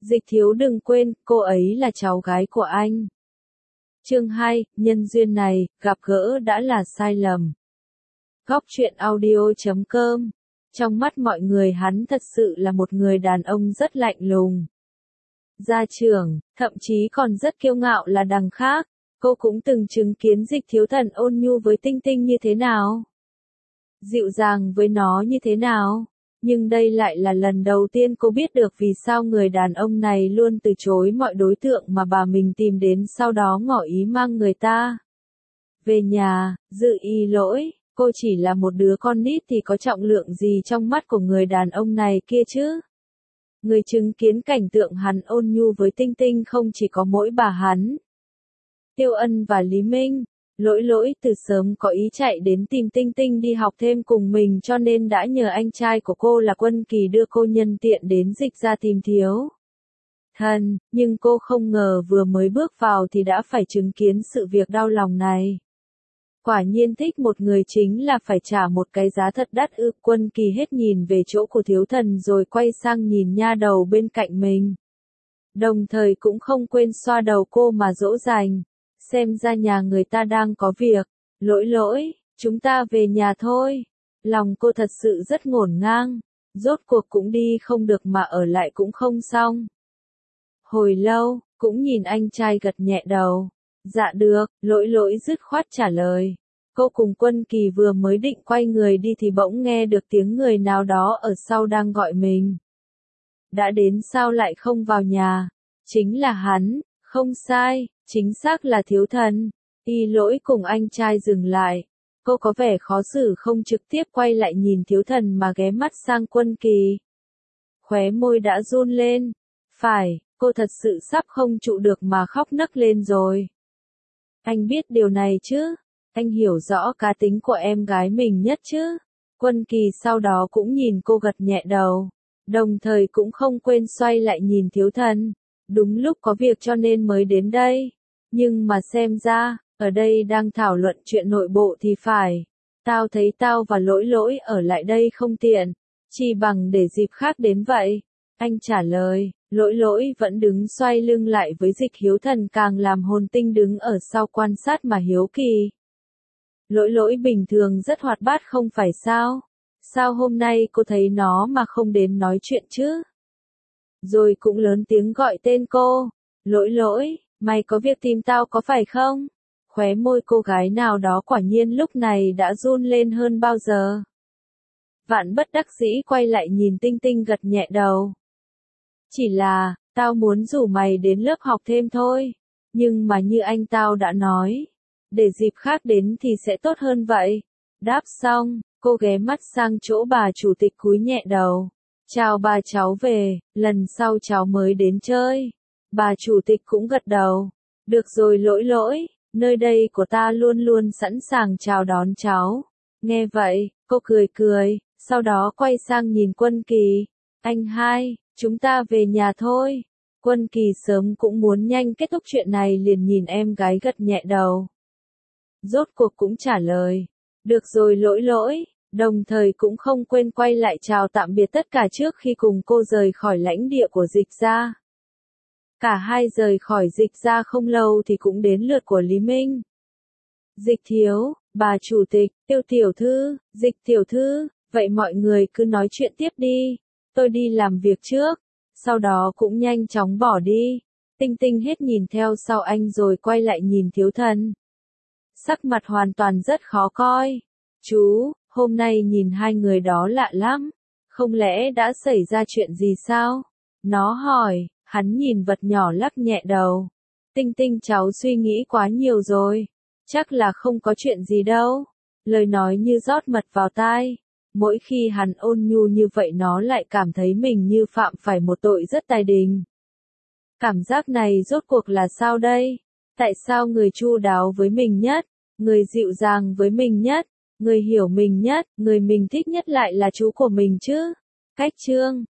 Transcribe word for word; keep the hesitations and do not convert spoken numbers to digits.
Dịch Thiếu đừng quên, cô ấy là cháu gái của anh. Chương hai, nhân duyên này, gặp gỡ đã là sai lầm. Góc truyện audio chấm com. Trong mắt mọi người hắn thật sự là một người đàn ông rất lạnh lùng. Gia trưởng, thậm chí còn rất kiêu ngạo là đằng khác. Cô cũng từng chứng kiến Dịch Thiếu Thần ôn nhu với Tinh Tinh như thế nào. Dịu dàng với nó như thế nào. Nhưng đây lại là lần đầu tiên cô biết được vì sao người đàn ông này luôn từ chối mọi đối tượng mà bà mình tìm đến, sau đó ngỏ ý mang người ta về nhà. Dự y lỗi, cô chỉ là một đứa con nít thì có trọng lượng gì trong mắt của người đàn ông này kia chứ. Người chứng kiến cảnh tượng hắn ôn nhu với Tinh Tinh không chỉ có mỗi bà hắn, Tiêu Ân và Lý Minh. Lỗi lỗi từ sớm có ý chạy đến tìm Tinh Tinh đi học thêm cùng mình, cho nên đã nhờ anh trai của cô là Quân Kỳ đưa cô nhân tiện đến Dịch ra tìm Thiếu Thần, nhưng cô không ngờ vừa mới bước vào thì đã phải chứng kiến sự việc đau lòng này. Quả nhiên thích một người chính là phải trả một cái giá thật đắt ư. Quân Kỳ hết nhìn về chỗ của Thiếu Thần rồi quay sang nhìn nha đầu bên cạnh mình. Đồng thời cũng không quên xoa đầu cô mà dỗ dành. Xem ra nhà người ta đang có việc. Lỗi lỗi, chúng ta về nhà thôi. Lòng cô thật sự rất ngổn ngang. Rốt cuộc cũng đi không được mà ở lại cũng không xong. Hồi lâu, cũng nhìn anh trai gật nhẹ đầu. Dạ được, lỗi lỗi dứt khoát trả lời. Cô cùng Quân Kỳ vừa mới định quay người đi thì bỗng nghe được tiếng người nào đó ở sau đang gọi mình. Đã đến sao lại không vào nhà? Chính là hắn, không sai, chính xác là Thiếu Thần. Y lỗi cùng anh trai dừng lại. Cô có vẻ khó xử không trực tiếp quay lại nhìn Thiếu Thần mà ghé mắt sang Quân Kỳ. Khóe môi đã run lên. Phải, cô thật sự sắp không trụ được mà khóc nấc lên rồi. Anh biết điều này chứ? Anh hiểu rõ cá tính của em gái mình nhất chứ? Quân Kỳ sau đó cũng nhìn cô gật nhẹ đầu. Đồng thời cũng không quên xoay lại nhìn Thiếu Thần. Đúng lúc có việc cho nên mới đến đây. Nhưng mà xem ra, ở đây đang thảo luận chuyện nội bộ thì phải. Tao thấy tao và lỗi lỗi ở lại đây không tiện. Chỉ bằng để dịp khác đến vậy. Anh trả lời, lỗi lỗi vẫn đứng xoay lưng lại với Dịch Hiếu Thần càng làm Hồn Tinh đứng ở sau quan sát mà hiếu kỳ. Lỗi lỗi bình thường rất hoạt bát không phải sao? Sao hôm nay cô thấy nó mà không đến nói chuyện chứ? Rồi cũng lớn tiếng gọi tên cô. Lỗi lỗi, mày có việc tìm tao có phải không? Khóe môi cô gái nào đó quả nhiên lúc này đã run lên hơn bao giờ. Vạn bất đắc dĩ quay lại nhìn Tinh Tinh gật nhẹ đầu. Chỉ là, tao muốn rủ mày đến lớp học thêm thôi. Nhưng mà như anh tao đã nói, để dịp khác đến thì sẽ tốt hơn vậy. Đáp xong, cô ghé mắt sang chỗ bà chủ tịch cúi nhẹ đầu. Chào bà, cháu về, lần sau cháu mới đến chơi. Bà chủ tịch cũng gật đầu. Được rồi lỗi lỗi, nơi đây của ta luôn luôn sẵn sàng chào đón cháu. Nghe vậy, cô cười cười, sau đó quay sang nhìn Quân Kỳ. Anh hai, chúng ta về nhà thôi. Quân Kỳ sớm cũng muốn nhanh kết thúc chuyện này liền nhìn em gái gật nhẹ đầu. Rốt cuộc cũng trả lời. Được rồi lỗi lỗi. Đồng thời cũng không quên quay lại chào tạm biệt tất cả trước khi cùng cô rời khỏi lãnh địa của Dịch ra. Cả hai rời khỏi Dịch ra không lâu thì cũng đến lượt của Lý Minh. Dịch thiếu, bà chủ tịch, Tiêu tiểu thư, Dịch tiểu thư, vậy mọi người cứ nói chuyện tiếp đi. Tôi đi làm việc trước. Sau đó cũng nhanh chóng bỏ đi. Tinh Tinh hết nhìn theo sau anh rồi quay lại nhìn Thiếu Thần. Sắc mặt hoàn toàn rất khó coi. Chú, hôm nay nhìn hai người đó lạ lắm. Không lẽ đã xảy ra chuyện gì sao? Nó hỏi, hắn nhìn vật nhỏ lắc nhẹ đầu. Tinh Tinh cháu suy nghĩ quá nhiều rồi. Chắc là không có chuyện gì đâu. Lời nói như rót mật vào tai. Mỗi khi hắn ôn nhu như vậy nó lại cảm thấy mình như phạm phải một tội rất tài đình. Cảm giác này rốt cuộc là sao đây? Tại sao người chu đáo với mình nhất, người dịu dàng với mình nhất, người hiểu mình nhất, người mình thích nhất lại là chú của mình chứ? Cách chương